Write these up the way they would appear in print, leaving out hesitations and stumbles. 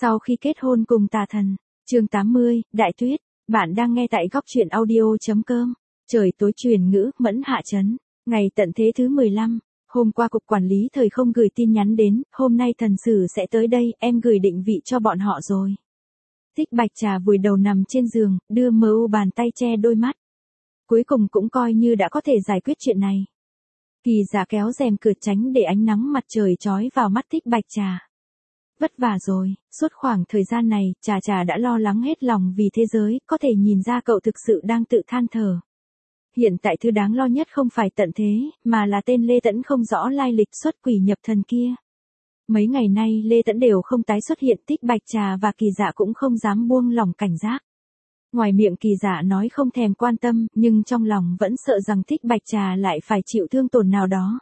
Sau khi kết hôn cùng tà thần, chương 80, Đại Tuyết, bạn đang nghe tại góc truyện audio.com. Trời tối truyền ngữ, Mẫn hạ trấn, ngày tận thế thứ 15, hôm qua cục quản lý thời không gửi tin nhắn đến, hôm nay thần sử sẽ tới đây, em gửi định vị cho bọn họ rồi. Tích Bạch Trà vùi đầu nằm trên giường, đưa mờ u bàn tay che đôi mắt. Cuối cùng cũng coi như đã có thể giải quyết chuyện này. Kỳ Dạ kéo rèm cửa tránh để ánh nắng mặt trời chói vào mắt Tích Bạch Trà. Vất vả rồi, suốt khoảng thời gian này, Trà đã lo lắng hết lòng vì thế giới, có thể nhìn ra cậu thực sự đang tự than thở. Hiện tại thứ đáng lo nhất không phải tận thế, mà là tên Lê Tẫn không rõ lai lịch xuất quỷ nhập thần kia. Mấy ngày nay Lê Tẫn đều không tái xuất hiện, Tích Bạch Trà và Kỳ Dạ cũng không dám buông lỏng cảnh giác. Ngoài miệng Kỳ Dạ nói không thèm quan tâm, nhưng trong lòng vẫn sợ rằng Tích Bạch Trà lại phải chịu thương tổn nào đó.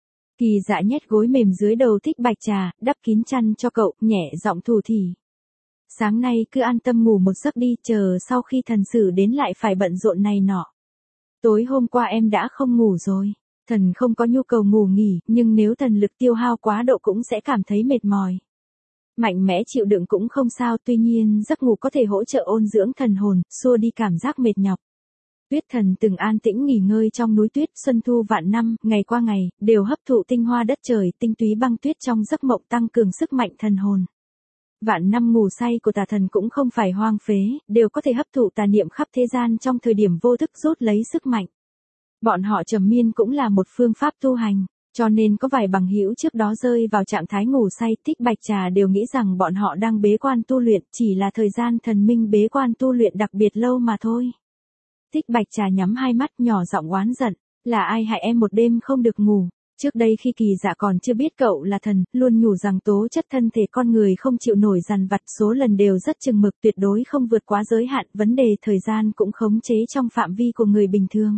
Kỳ Dạ nhét gối mềm dưới đầu Tích Bạch Trà, đắp kín chăn cho cậu, nhẹ giọng thủ thỉ. Sáng nay cứ an tâm ngủ một giấc đi, chờ sau khi thần sử đến lại phải bận rộn này nọ. Tối hôm qua em đã không ngủ rồi. Thần không có nhu cầu ngủ nghỉ, nhưng nếu thần lực tiêu hao quá độ cũng sẽ cảm thấy mệt mỏi. Mạnh mẽ chịu đựng cũng không sao, tuy nhiên giấc ngủ có thể hỗ trợ ôn dưỡng thần hồn, xua đi cảm giác mệt nhọc. Tuyết Thần từng an tĩnh nghỉ ngơi trong núi tuyết, xuân thu vạn năm, ngày qua ngày, đều hấp thụ tinh hoa đất trời, tinh túy băng tuyết trong giấc mộng tăng cường sức mạnh thần hồn. Vạn năm ngủ say của tà thần cũng không phải hoang phế, đều có thể hấp thụ tà niệm khắp thế gian trong thời điểm vô thức rút lấy sức mạnh. Bọn họ trầm miên cũng là một phương pháp tu hành, cho nên có vài bằng hữu trước đó rơi vào trạng thái ngủ say, Tích Bạch Trà đều nghĩ rằng bọn họ đang bế quan tu luyện, chỉ là thời gian thần minh bế quan tu luyện đặc biệt lâu mà thôi. Tích Bạch Trà nhắm hai mắt nhỏ giọng oán giận, là ai hại em một đêm không được ngủ. Trước đây khi Kỳ Dạ còn chưa biết cậu là thần, luôn nhủ rằng tố chất thân thể con người không chịu nổi dằn vặt, số lần đều rất chừng mực, tuyệt đối không vượt quá giới hạn, vấn đề thời gian cũng khống chế trong phạm vi của người bình thường.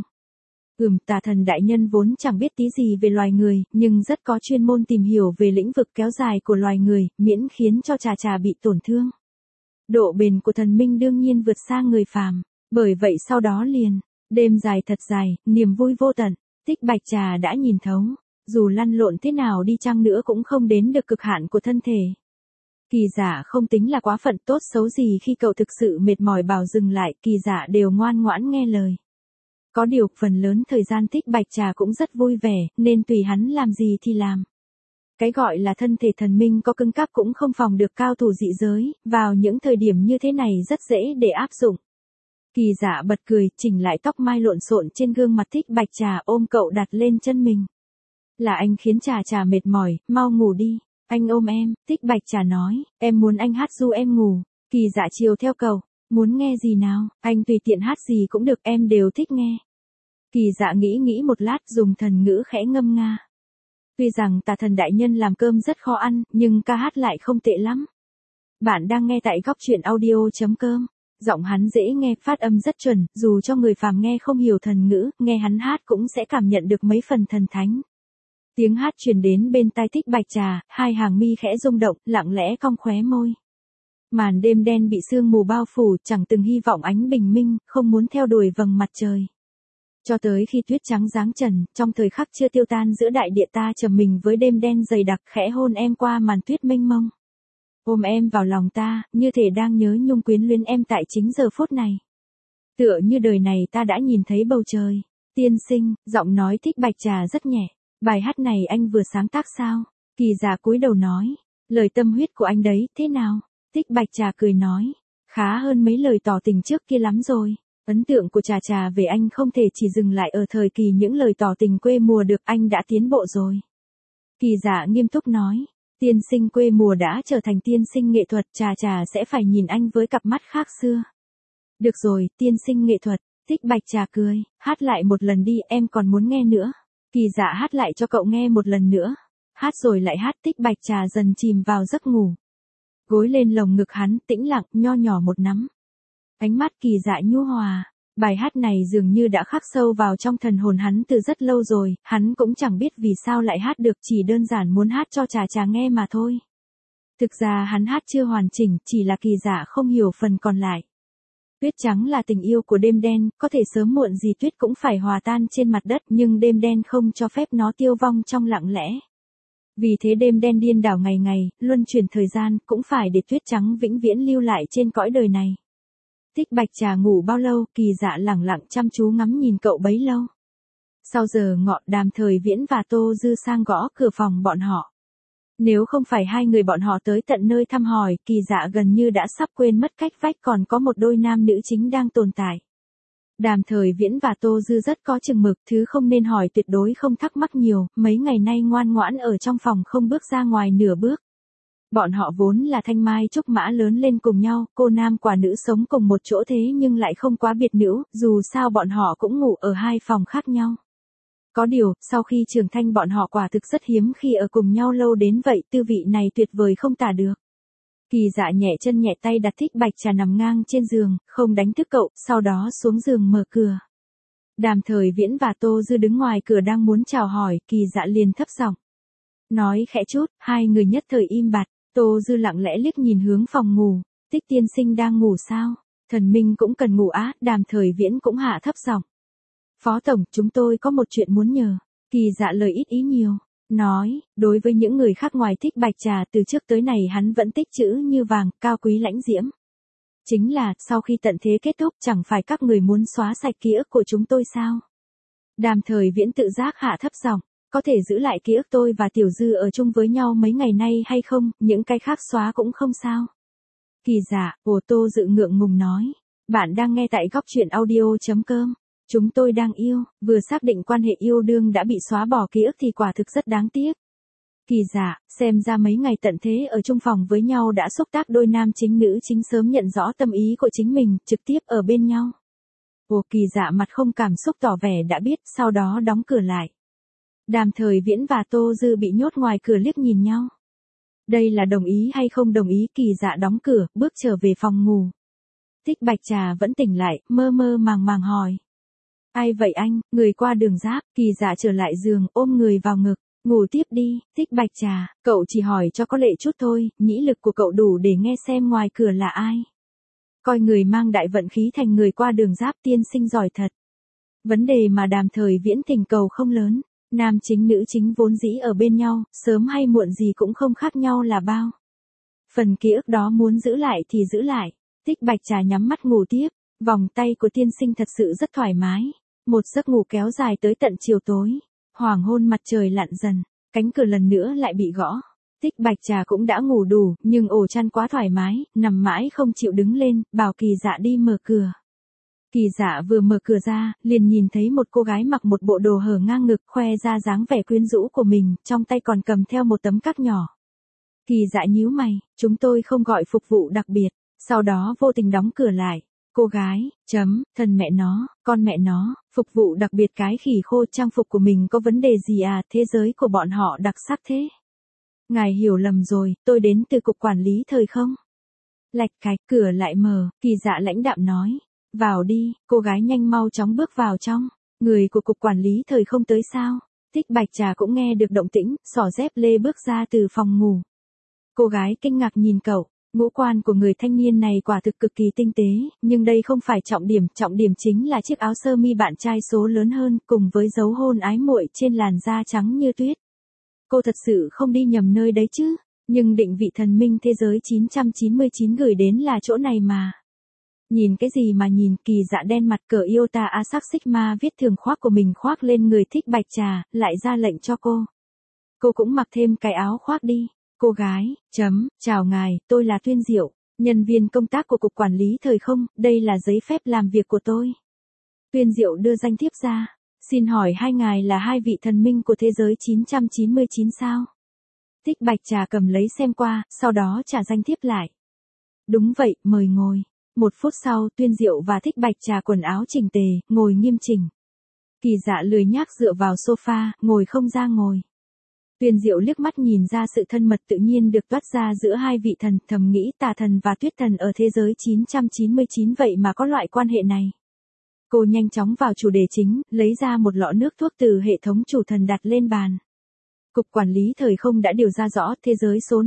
Tà thần đại nhân vốn chẳng biết tí gì về loài người, nhưng rất có chuyên môn tìm hiểu về lĩnh vực kéo dài của loài người, miễn khiến cho Trà bị tổn thương. Độ bền của thần minh đương nhiên vượt xa người phàm, bởi vậy sau đó liền, đêm dài thật dài, niềm vui vô tận, Tích Bạch Trà đã nhìn thấu, dù lăn lộn thế nào đi chăng nữa cũng không đến được cực hạn của thân thể. Kỳ Dạ không tính là quá phận, tốt xấu gì khi cậu thực sự mệt mỏi bảo dừng lại, Kỳ Dạ đều ngoan ngoãn nghe lời. Có điều, phần lớn thời gian Tích Bạch Trà cũng rất vui vẻ, nên tùy hắn làm gì thì làm. Cái gọi là thân thể thần minh có cứng cáp cũng không phòng được cao thủ dị giới, vào những thời điểm như thế này rất dễ để áp dụng. Kỳ Dạ bật cười, chỉnh lại tóc mai lộn xộn trên gương mặt Tích Bạch Trà, ôm cậu đặt lên chân mình. Là anh khiến Trà mệt mỏi, mau ngủ đi. Anh ôm em, Tích Bạch Trà nói, em muốn anh hát ru em ngủ. Kỳ Dạ chiều theo cậu, muốn nghe gì nào, anh tùy tiện hát gì cũng được, em đều thích nghe. Kỳ Dạ nghĩ một lát, dùng thần ngữ khẽ ngâm nga. Tuy rằng tà thần đại nhân làm cơm rất khó ăn, nhưng ca hát lại không tệ lắm. Bạn đang nghe tại góc truyện audio.com. Giọng hắn dễ nghe, phát âm rất chuẩn, dù cho người phàm nghe không hiểu thần ngữ, nghe hắn hát cũng sẽ cảm nhận được mấy phần thần thánh. Tiếng hát truyền đến bên tai Tích Bạch Trà, hai hàng mi khẽ rung động, lặng lẽ cong khóe môi. Màn đêm đen bị sương mù bao phủ, chẳng từng hy vọng ánh bình minh, không muốn theo đuổi vầng mặt trời. Cho tới khi tuyết trắng giáng trần, trong thời khắc chưa tiêu tan giữa đại địa, ta trầm mình với đêm đen dày đặc, khẽ hôn em qua màn tuyết mênh mông. Ôm em vào lòng ta, như thể đang nhớ nhung quyến luyến em tại chính giờ phút này. Tựa như đời này ta đã nhìn thấy bầu trời. Tiên sinh, giọng nói Tích Bạch Trà rất nhẹ. Bài hát này anh vừa sáng tác sao? Kỳ Dạ cúi đầu nói. Lời tâm huyết của anh đấy, thế nào? Tích Bạch Trà cười nói. Khá hơn mấy lời tỏ tình trước kia lắm rồi. Ấn tượng của Trà về anh không thể chỉ dừng lại ở thời kỳ những lời tỏ tình quê mùa được, anh đã tiến bộ rồi. Kỳ Dạ nghiêm túc nói. Tiên sinh quê mùa đã trở thành tiên sinh nghệ thuật, Trà sẽ phải nhìn anh với cặp mắt khác xưa. Được rồi, tiên sinh nghệ thuật, Tích Bạch Trà cười, hát lại một lần đi, em còn muốn nghe nữa. Kỳ Dạ hát lại cho cậu nghe một lần nữa. Hát rồi lại hát, Tích Bạch Trà dần chìm vào giấc ngủ. Gối lên lồng ngực hắn, tĩnh lặng, nho nhỏ một nắm. Ánh mắt Kỳ Dạ nhu hòa. Bài hát này dường như đã khắc sâu vào trong thần hồn hắn từ rất lâu rồi, hắn cũng chẳng biết vì sao lại hát được, chỉ đơn giản muốn hát cho Trà nghe mà thôi. Thực ra hắn hát chưa hoàn chỉnh, chỉ là Kỳ Dạ không hiểu phần còn lại. Tuyết trắng là tình yêu của đêm đen, có thể sớm muộn gì tuyết cũng phải hòa tan trên mặt đất, nhưng đêm đen không cho phép nó tiêu vong trong lặng lẽ. Vì thế đêm đen điên đảo ngày ngày, luân chuyển thời gian, cũng phải để tuyết trắng vĩnh viễn lưu lại trên cõi đời này. Thích Bạch Trà ngủ bao lâu, Kỳ Dạ lẳng lặng chăm chú ngắm nhìn cậu bấy lâu. Sau giờ ngọ, Đàm Thời Viễn và Tô Dư sang gõ cửa phòng bọn họ. Nếu không phải hai người bọn họ tới tận nơi thăm hỏi, Kỳ Dạ gần như đã sắp quên mất cách vách còn có một đôi nam nữ chính đang tồn tại. Đàm Thời Viễn và Tô Dư rất có chừng mực, thứ không nên hỏi tuyệt đối không thắc mắc nhiều, mấy ngày nay ngoan ngoãn ở trong phòng không bước ra ngoài nửa bước. Bọn họ vốn là thanh mai trúc mã lớn lên cùng nhau, cô nam quả nữ sống cùng một chỗ thế nhưng lại không quá biệt nữ, dù sao bọn họ cũng ngủ ở hai phòng khác nhau. Có điều, sau khi trưởng thành bọn họ quả thực rất hiếm khi ở cùng nhau lâu đến vậy, tư vị này tuyệt vời không tả được. Kỳ Dạ nhẹ chân nhẹ tay đặt Thích Bạch Trà nằm ngang trên giường, không đánh thức cậu, sau đó xuống giường mở cửa. Đàm Thời Viễn và Tô Dư đứng ngoài cửa đang muốn chào hỏi, Kỳ Dạ liền thấp giọng nói khẽ chút, hai người nhất thời im bặt. Tô Dư lặng lẽ liếc nhìn hướng phòng ngủ, Tích tiên sinh đang ngủ sao? Thần Minh cũng cần ngủ á, Đàm Thời Viễn cũng hạ thấp giọng. Phó tổng, chúng tôi có một chuyện muốn nhờ. Kỳ Dạ lời ít ý nhiều, nói, đối với những người khác ngoài Thích Bạch Trà từ trước tới này hắn vẫn tích chữ như vàng, cao quý lãnh diễm. Chính là, sau khi tận thế kết thúc chẳng phải các người muốn xóa sạch ký ức của chúng tôi sao? Đàm Thời Viễn tự giác hạ thấp giọng. Có thể giữ lại ký ức tôi và Tiểu Dư ở chung với nhau mấy ngày nay hay không, những cái khác xóa cũng không sao. Kỳ Dạ, Tô Dự ngượng ngùng nói. Bạn đang nghe tại góc truyện audio.com. Chúng tôi đang yêu, vừa xác định quan hệ yêu đương đã bị xóa bỏ ký ức thì quả thực rất đáng tiếc. Kỳ Dạ, xem ra mấy ngày tận thế ở chung phòng với nhau đã xúc tác đôi nam chính nữ chính sớm nhận rõ tâm ý của chính mình, trực tiếp ở bên nhau. Kỳ Dạ mặt không cảm xúc tỏ vẻ đã biết, sau đó đóng cửa lại. Đàm Thời Viễn và Tô Dư bị nhốt ngoài cửa liếc nhìn nhau. Đây là đồng ý hay không đồng ý? Kỳ Dạ đóng cửa, bước trở về phòng ngủ. Thích Bạch Trà vẫn tỉnh lại, mơ mơ màng màng hỏi. Ai vậy anh? Người qua đường giáp. Kỳ Dạ trở lại giường, ôm người vào ngực. Ngủ tiếp đi, Thích Bạch Trà, cậu chỉ hỏi cho có lệ chút thôi, nhĩ lực của cậu đủ để nghe xem ngoài cửa là ai. Coi người mang đại vận khí thành người qua đường giáp, tiên sinh giỏi thật. Vấn đề mà Đàm Thời Viễn thỉnh cầu không lớn. Nam chính nữ chính vốn dĩ ở bên nhau, sớm hay muộn gì cũng không khác nhau là bao. Phần ký ức đó muốn giữ lại thì giữ lại. Thích Bạch Trà nhắm mắt ngủ tiếp, vòng tay của tiên sinh thật sự rất thoải mái. Một giấc ngủ kéo dài tới tận chiều tối. Hoàng hôn mặt trời lặn dần, cánh cửa lần nữa lại bị gõ. Thích Bạch Trà cũng đã ngủ đủ, nhưng ổ chăn quá thoải mái, nằm mãi không chịu đứng lên, bảo Kỳ Dạ đi mở cửa. Kỳ Dạ vừa mở cửa ra, liền nhìn thấy một cô gái mặc một bộ đồ hở ngang ngực, khoe ra dáng vẻ quyến rũ của mình, trong tay còn cầm theo một tấm cát nhỏ. Kỳ Dạ nhíu mày, chúng tôi không gọi phục vụ đặc biệt, sau đó vô tình đóng cửa lại. Cô gái, thần mẹ nó, con mẹ nó, phục vụ đặc biệt cái khỉ khô, trang phục của mình có vấn đề gì à, thế giới của bọn họ đặc sắc thế. Ngài hiểu lầm rồi, tôi đến từ cục quản lý thời không. Lạch cạch, cửa lại mở, Kỳ Dạ lãnh đạm nói. Vào đi, cô gái nhanh mau chóng bước vào trong. Người của cục quản lý thời không tới sao? Thích Bạch Trà cũng nghe được động tĩnh, xỏ dép lê bước ra từ phòng ngủ. Cô gái kinh ngạc nhìn cậu, ngũ quan của người thanh niên này quả thực cực kỳ tinh tế, nhưng đây không phải trọng điểm chính là chiếc áo sơ mi bạn trai số lớn hơn, cùng với dấu hôn ái muội trên làn da trắng như tuyết. Cô thật sự không đi nhầm nơi đấy chứ, nhưng định vị thần minh thế giới 999 gửi đến là chỗ này mà. Nhìn cái gì mà nhìn, Kỳ Dạ đen mặt, cờ Iota Asac Sigma viết thường khoác của mình khoác lên người Thích Bạch Trà, lại ra lệnh cho cô. Cô cũng mặc thêm cái áo khoác đi. Cô gái, chào ngài, tôi là Tuyên Diệu, nhân viên công tác của cục quản lý thời không, đây là giấy phép làm việc của tôi. Tuyên Diệu đưa danh thiếp ra, xin hỏi hai ngài là hai vị thần minh của thế giới 999 sao? Thích Bạch Trà cầm lấy xem qua, sau đó trả danh thiếp lại. Đúng vậy, mời ngồi. 1 phút sau, Tuyên Diệu và Thích Bạch Trà quần áo chỉnh tề, ngồi nghiêm chỉnh. Kỳ Dạ lười nhác dựa vào sofa, ngồi không ra ngồi. Tuyên Diệu liếc mắt nhìn ra sự thân mật tự nhiên được toát ra giữa hai vị thần, thầm nghĩ Tà thần và Tuyết thần ở thế giới 999 vậy mà có loại quan hệ này. Cô nhanh chóng vào chủ đề chính, lấy ra một lọ nước thuốc từ hệ thống chủ thần đặt lên bàn. Cục quản lý thời không đã điều ra rõ thế giới số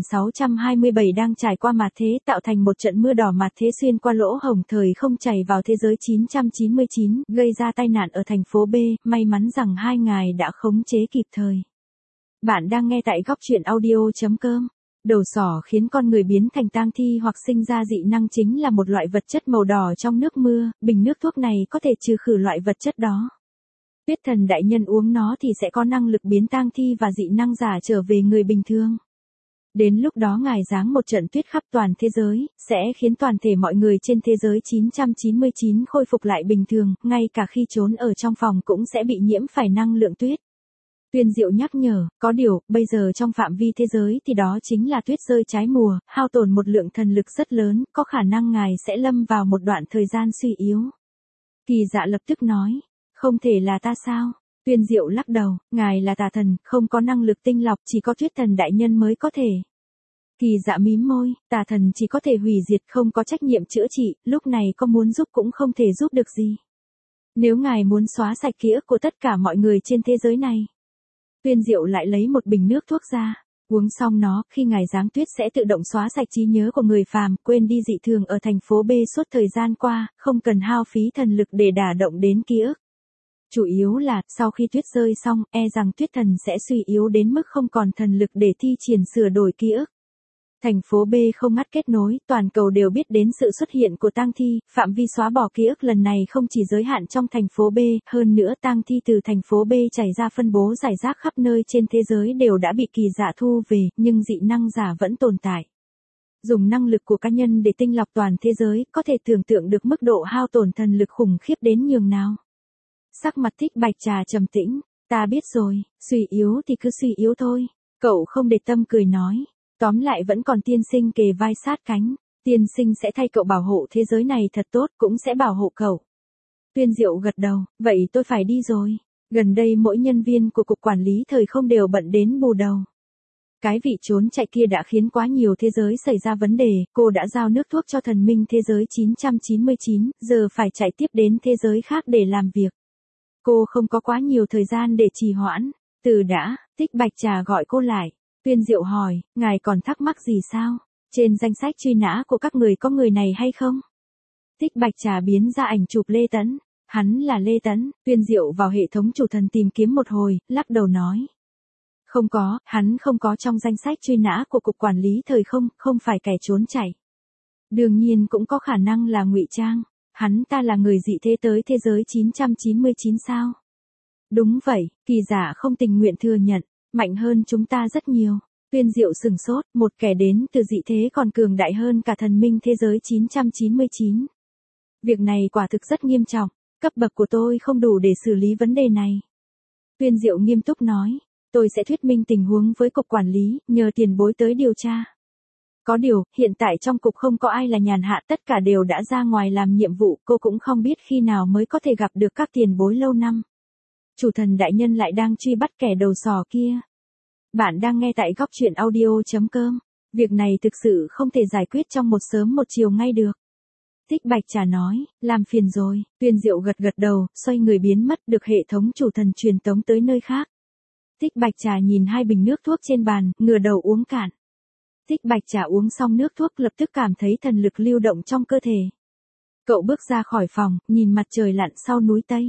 5627 đang trải qua mạt thế, tạo thành một trận mưa đỏ mạt thế xuyên qua lỗ hổng thời không chảy vào thế giới 999, gây ra tai nạn ở thành phố B, may mắn rằng hai ngài đã khống chế kịp thời. Bạn đang nghe tại góc truyện audio.com. Đầu sỏ khiến con người biến thành tang thi hoặc sinh ra dị năng chính là một loại vật chất màu đỏ trong nước mưa, bình nước thuốc này có thể trừ khử loại vật chất đó. Tuyết thần đại nhân uống nó thì sẽ có năng lực biến tang thi và dị năng giả trở về người bình thường. Đến lúc đó ngài giáng một trận tuyết khắp toàn thế giới, sẽ khiến toàn thể mọi người trên thế giới 999 khôi phục lại bình thường, ngay cả khi trốn ở trong phòng cũng sẽ bị nhiễm phải năng lượng tuyết. Tuyên Diệu nhắc nhở, có điều, bây giờ trong phạm vi thế giới thì đó chính là tuyết rơi trái mùa, hao tổn một lượng thần lực rất lớn, có khả năng ngài sẽ lâm vào một đoạn thời gian suy yếu. Kỳ Dạ lập tức nói, không thể là ta sao? Tuyên Diệu lắc đầu, ngài là tà thần, không có năng lực tinh lọc, chỉ có Tuyết thần đại nhân mới có thể. Kỳ Dạ mím môi, tà thần chỉ có thể hủy diệt, không có trách nhiệm chữa trị, lúc này có muốn giúp cũng không thể giúp được gì. Nếu ngài muốn xóa sạch ký ức của tất cả mọi người trên thế giới này. Tuyên Diệu lại lấy một bình nước thuốc ra, uống xong nó, khi ngài giáng tuyết sẽ tự động xóa sạch trí nhớ của người phàm, quên đi dị thường ở thành phố B suốt thời gian qua, không cần hao phí thần lực để đả động đến ký ức. Chủ yếu là, sau khi tuyết rơi xong, rằng tuyết thần sẽ suy yếu đến mức không còn thần lực để thi triển sửa đổi ký ức. Thành phố B không ngắt kết nối, toàn cầu đều biết đến sự xuất hiện của tang thi, phạm vi xóa bỏ ký ức lần này không chỉ giới hạn trong thành phố B, hơn nữa tang thi từ thành phố B chảy ra phân bố rải rác khắp nơi trên thế giới đều đã bị Kỳ Dạ thu về, nhưng dị năng giả vẫn tồn tại. Dùng năng lực của cá nhân để tinh lọc toàn thế giới, có thể tưởng tượng được mức độ hao tổn thần lực khủng khiếp đến nhường nào. Sắc mặt Thích Bạch Trà trầm tĩnh, ta biết rồi, suy yếu thì cứ suy yếu thôi. Cậu không để tâm cười nói. Tóm lại vẫn còn tiên sinh kề vai sát cánh, tiên sinh sẽ thay cậu bảo hộ thế giới này thật tốt, cũng sẽ bảo hộ cậu. Tuyên Diệu gật đầu, vậy tôi phải đi rồi. Gần đây mỗi nhân viên của cục quản lý thời không đều bận đến bù đầu. Cái vị trốn chạy kia đã khiến quá nhiều thế giới xảy ra vấn đề, cô đã giao nước thuốc cho thần minh thế giới 999, giờ phải chạy tiếp đến thế giới khác để làm việc. Cô không có quá nhiều thời gian để trì hoãn. Từ đã, Thích Bạch Trà gọi cô lại. Tuyên Diệu hỏi, ngài còn thắc mắc gì sao? Trên danh sách truy nã của các người có người này hay không? Thích Bạch Trà biến ra ảnh chụp Lê Tấn. Hắn là Lê Tấn. Tuyên Diệu vào hệ thống chủ thần tìm kiếm một hồi, lắc đầu nói. Không có, hắn không có trong danh sách truy nã của cục quản lý thời không, không phải kẻ trốn chạy. Đương nhiên cũng có khả năng là ngụy trang. Hắn ta là người dị thế tới thế giới 999 sao? Đúng vậy, Kỳ Dạ không tình nguyện thừa nhận. Mạnh hơn chúng ta rất nhiều. Tuyên Diệu sừng sốt, một kẻ đến từ dị thế còn cường đại hơn cả thần minh thế giới 999. Việc này quả thực rất nghiêm trọng, cấp bậc của tôi không đủ để xử lý vấn đề này. Tuyên Diệu nghiêm túc nói, tôi sẽ thuyết minh tình huống với cục quản lý, nhờ tiền bối tới điều tra. Có điều, hiện tại trong cục không có ai là nhàn hạ, tất cả đều đã ra ngoài làm nhiệm vụ, cô cũng không biết khi nào mới có thể gặp được các tiền bối lâu năm. Chủ thần đại nhân lại đang truy bắt kẻ đầu sò kia. Bạn đang nghe tại góc truyện audio.com. Việc này thực sự không thể giải quyết trong một sớm một chiều ngay được. Thích Bạch Trà nói, làm phiền rồi. Tuyên Diệu gật gật đầu, xoay người biến mất, được hệ thống chủ thần truyền tống tới nơi khác. Thích Bạch Trà nhìn hai bình nước thuốc trên bàn, ngửa đầu uống cạn. Thích Bạch Trà uống xong nước thuốc lập tức cảm thấy thần lực lưu động trong cơ thể. Cậu bước ra khỏi phòng, nhìn mặt trời lặn sau núi Tây.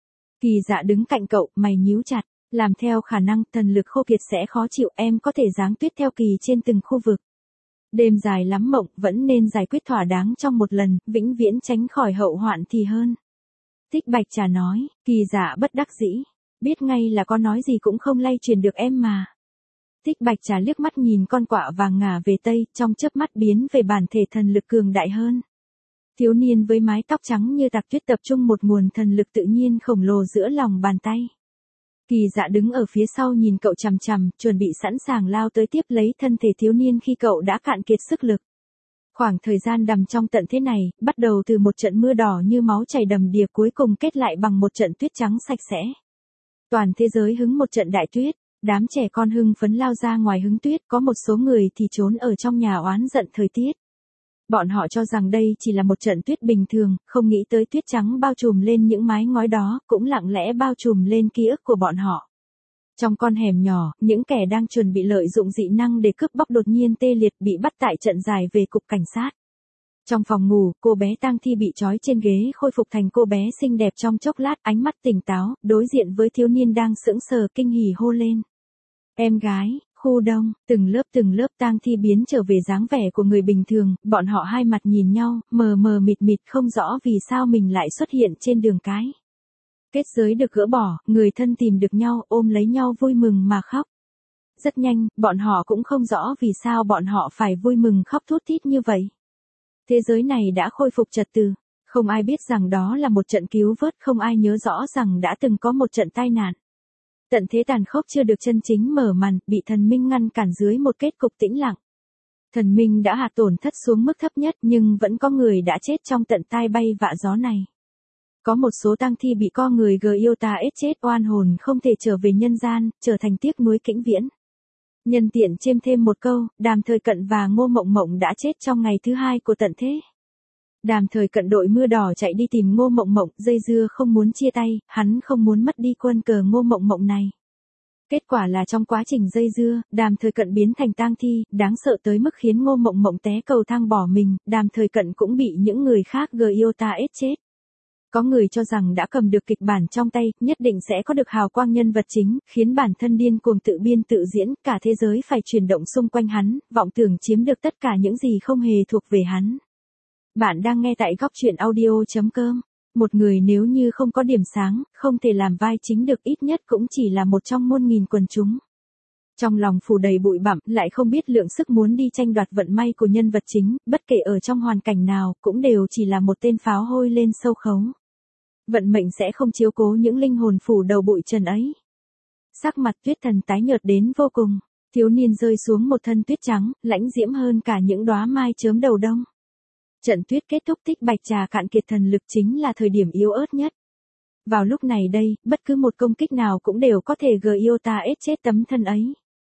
Kỳ Dạ đứng cạnh cậu, mày nhíu chặt, làm theo khả năng thần lực khô kiệt sẽ khó chịu, em có thể giáng tuyết theo kỳ trên từng khu vực. Đêm dài lắm mộng, vẫn nên giải quyết thỏa đáng trong một lần, vĩnh viễn tránh khỏi hậu hoạn thì hơn. Thích Bạch Trà nói, Kỳ Dạ bất đắc dĩ, biết ngay là có nói gì cũng không lay truyền được em mà. Thích Bạch Trà liếc mắt nhìn con quạ vàng ngả về Tây, trong chớp mắt biến về bản thể thần lực cường đại hơn. Thiếu niên với mái tóc trắng như tạc tuyết tập trung một nguồn thần lực tự nhiên khổng lồ giữa lòng bàn tay. Kỳ Dạ đứng ở phía sau nhìn cậu chằm chằm, chuẩn bị sẵn sàng lao tới tiếp lấy thân thể thiếu niên khi cậu đã cạn kiệt sức lực. Khoảng thời gian đằm trong tận thế này, bắt đầu từ một trận mưa đỏ như máu chảy đầm đìa cuối cùng kết lại bằng một trận tuyết trắng sạch sẽ. Toàn thế giới hứng một trận đại tuyết, đám trẻ con hưng phấn lao ra ngoài hứng tuyết, có một số người thì trốn ở trong nhà oán giận thời tiết. Bọn họ cho rằng đây chỉ là một trận tuyết bình thường, không nghĩ tới tuyết trắng bao trùm lên những mái ngói đó, cũng lặng lẽ bao trùm lên ký ức của bọn họ. Trong con hẻm nhỏ, những kẻ đang chuẩn bị lợi dụng dị năng để cướp bóc đột nhiên tê liệt bị bắt tại trận dài về cục cảnh sát. Trong phòng ngủ, cô bé tang thi bị trói trên ghế khôi phục thành cô bé xinh đẹp trong chốc lát, ánh mắt tỉnh táo, đối diện với thiếu niên đang sững sờ kinh hỉ hô lên. Em gái, khu đông, từng lớp tang thi biến trở về dáng vẻ của người bình thường, bọn họ hai mặt nhìn nhau, mờ mờ mịt mịt không rõ vì sao mình lại xuất hiện trên đường cái. Kết giới được gỡ bỏ, người thân tìm được nhau, ôm lấy nhau vui mừng mà khóc. Rất nhanh, bọn họ cũng không rõ vì sao bọn họ phải vui mừng khóc thút thít như vậy. Thế giới này đã khôi phục trật tự, không ai biết rằng đó là một trận cứu vớt, không ai nhớ rõ rằng đã từng có một trận tai nạn. Tận thế tàn khốc chưa được chân chính mở màn, bị thần minh ngăn cản dưới một kết cục tĩnh lặng. Thần minh đã hạ tổn thất xuống mức thấp nhất nhưng vẫn có người đã chết trong tận tai bay vạ gió này. Có một số tang thi bị co người Giota chết oan hồn không thể trở về nhân gian, trở thành tiếc nuối vĩnh viễn. Nhân tiện chêm thêm một câu, Đàm Thời Cận và Ngô Mộng Mộng đã chết trong ngày thứ 2 của tận thế. Đàm Thời Cận đội mưa đỏ chạy đi tìm Ngô Mộng Mộng, dây dưa không muốn chia tay, hắn không muốn mất đi quân cờ Ngô Mộng Mộng này. Kết quả là trong quá trình dây dưa, Đàm Thời Cận biến thành tang thi, đáng sợ tới mức khiến Ngô Mộng Mộng té cầu thang bỏ mình, Đàm Thời Cận cũng bị những người khác Giota chết. Có người cho rằng đã cầm được kịch bản trong tay, nhất định sẽ có được hào quang nhân vật chính, khiến bản thân điên cuồng tự biên tự diễn, cả thế giới phải chuyển động xung quanh hắn, vọng tưởng chiếm được tất cả những gì không hề thuộc về hắn. Bạn đang nghe tại góc truyện audio.com. Một người nếu như không có điểm sáng, không thể làm vai chính được, ít nhất cũng chỉ là một trong muôn nghìn quần chúng. Trong lòng phủ đầy bụi bặm, lại không biết lượng sức muốn đi tranh đoạt vận may của nhân vật chính, bất kể ở trong hoàn cảnh nào, cũng đều chỉ là một tên pháo hôi lên sâu khấu. Vận mệnh sẽ không chiếu cố những linh hồn phủ đầu bụi trần ấy. Sắc mặt Tuyết Thần tái nhợt đến vô cùng, thiếu niên rơi xuống một thân tuyết trắng, lãnh diễm hơn cả những đóa mai chớm đầu đông. Trận tuyết kết thúc, Tích Bạch Trà cạn kiệt thần lực chính là thời điểm yếu ớt nhất. Vào lúc này đây, bất cứ một công kích nào cũng đều có thể Giota chết tấm thân ấy.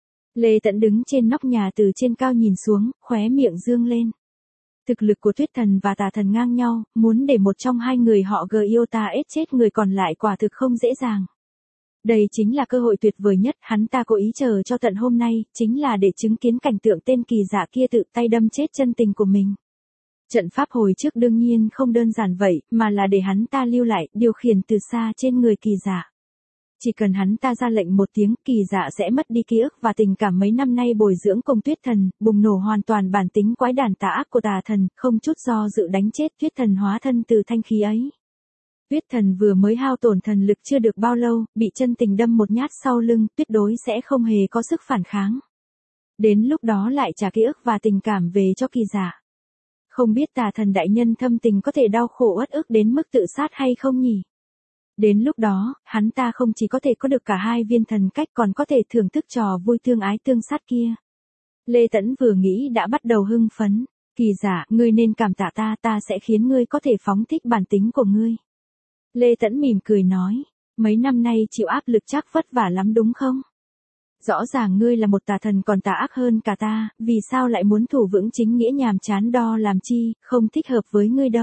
Lê Tẫn đứng trên nóc nhà từ trên cao nhìn xuống, khóe miệng dương lên. Thực lực của Tuyết Thần và Tà Thần ngang nhau, muốn để một trong hai người họ Giota chết người còn lại quả thực không dễ dàng. Đây chính là cơ hội tuyệt vời nhất, hắn ta cố ý chờ cho tận hôm nay, chính là để chứng kiến cảnh tượng tên kỳ giả kia tự tay đâm chết chân tình của mình. Trận pháp hồi trước đương nhiên không đơn giản vậy, mà là để hắn ta lưu lại, điều khiển từ xa trên người kỳ giả. Chỉ cần hắn ta ra lệnh một tiếng, kỳ giả sẽ mất đi ký ức và tình cảm mấy năm nay bồi dưỡng cùng Tuyết Thần, bùng nổ hoàn toàn bản tính quái đản tà ác của Tà Thần, không chút do dự đánh chết Tuyết Thần hóa thân từ thanh khí ấy. Tuyết Thần vừa mới hao tổn thần lực chưa được bao lâu, bị chân tình đâm một nhát sau lưng, tuyệt đối sẽ không hề có sức phản kháng. Đến lúc đó lại trả ký ức và tình cảm về cho kỳ giả. Không biết Tà Thần đại nhân thâm tình có thể đau khổ uất ức đến mức tự sát hay không nhỉ? Đến lúc đó, hắn ta không chỉ có thể có được cả hai viên thần cách còn có thể thưởng thức trò vui tương ái tương sát kia. Lê Tẫn vừa nghĩ đã bắt đầu hưng phấn. Kỳ giả, ngươi nên cảm tạ ta, ta sẽ khiến ngươi có thể phóng thích bản tính của ngươi. Lê Tẫn mỉm cười nói, mấy năm nay chịu áp lực chắc vất vả lắm đúng không? Rõ ràng ngươi là một tà thần còn tà ác hơn cả ta, vì sao lại muốn thủ vững chính nghĩa nhàm chán đo làm chi, không thích hợp với ngươi đâu.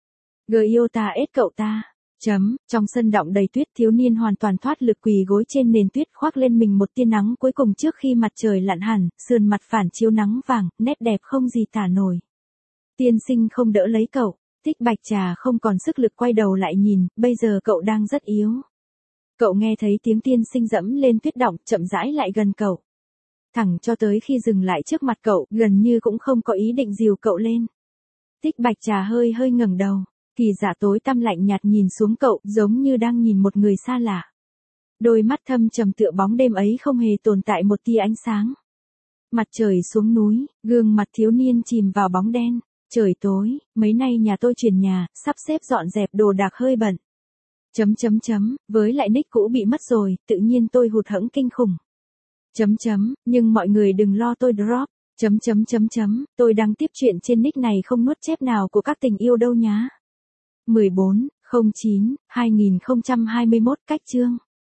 Giota cậu ta. Trong sân động đầy tuyết, thiếu niên hoàn toàn thoát lực quỳ gối trên nền tuyết, khoác lên mình một tia nắng cuối cùng trước khi mặt trời lặn hẳn, sườn mặt phản chiếu nắng vàng, nét đẹp không gì tả nổi. Tiên sinh không đỡ lấy cậu. Tích Bạch Trà không còn sức lực quay đầu lại nhìn, bây giờ cậu đang rất yếu. Cậu nghe thấy tiếng tiên sinh dẫm lên tuyết động, chậm rãi lại gần cậu. Thẳng cho tới khi dừng lại trước mặt cậu, gần như cũng không có ý định dìu cậu lên. Tích Bạch Trà hơi ngẩng đầu. Kỳ giả tối tăm lạnh nhạt nhìn xuống cậu, giống như đang nhìn một người xa lạ. Đôi mắt thâm trầm tựa bóng đêm ấy không hề tồn tại một tia ánh sáng. Mặt trời xuống núi, gương mặt thiếu niên chìm vào bóng đen. Trời tối, mấy nay nhà tôi chuyển nhà, sắp xếp dọn dẹp đồ đạc hơi bận. Với lại nick cũ bị mất rồi, tự nhiên tôi hụt hẫng kinh khủng. Nhưng mọi người đừng lo tôi drop. Tôi đang tiếp chuyện trên nick này không nuốt chép nào của các tình yêu đâu nhá. 14/09/2021 cách chương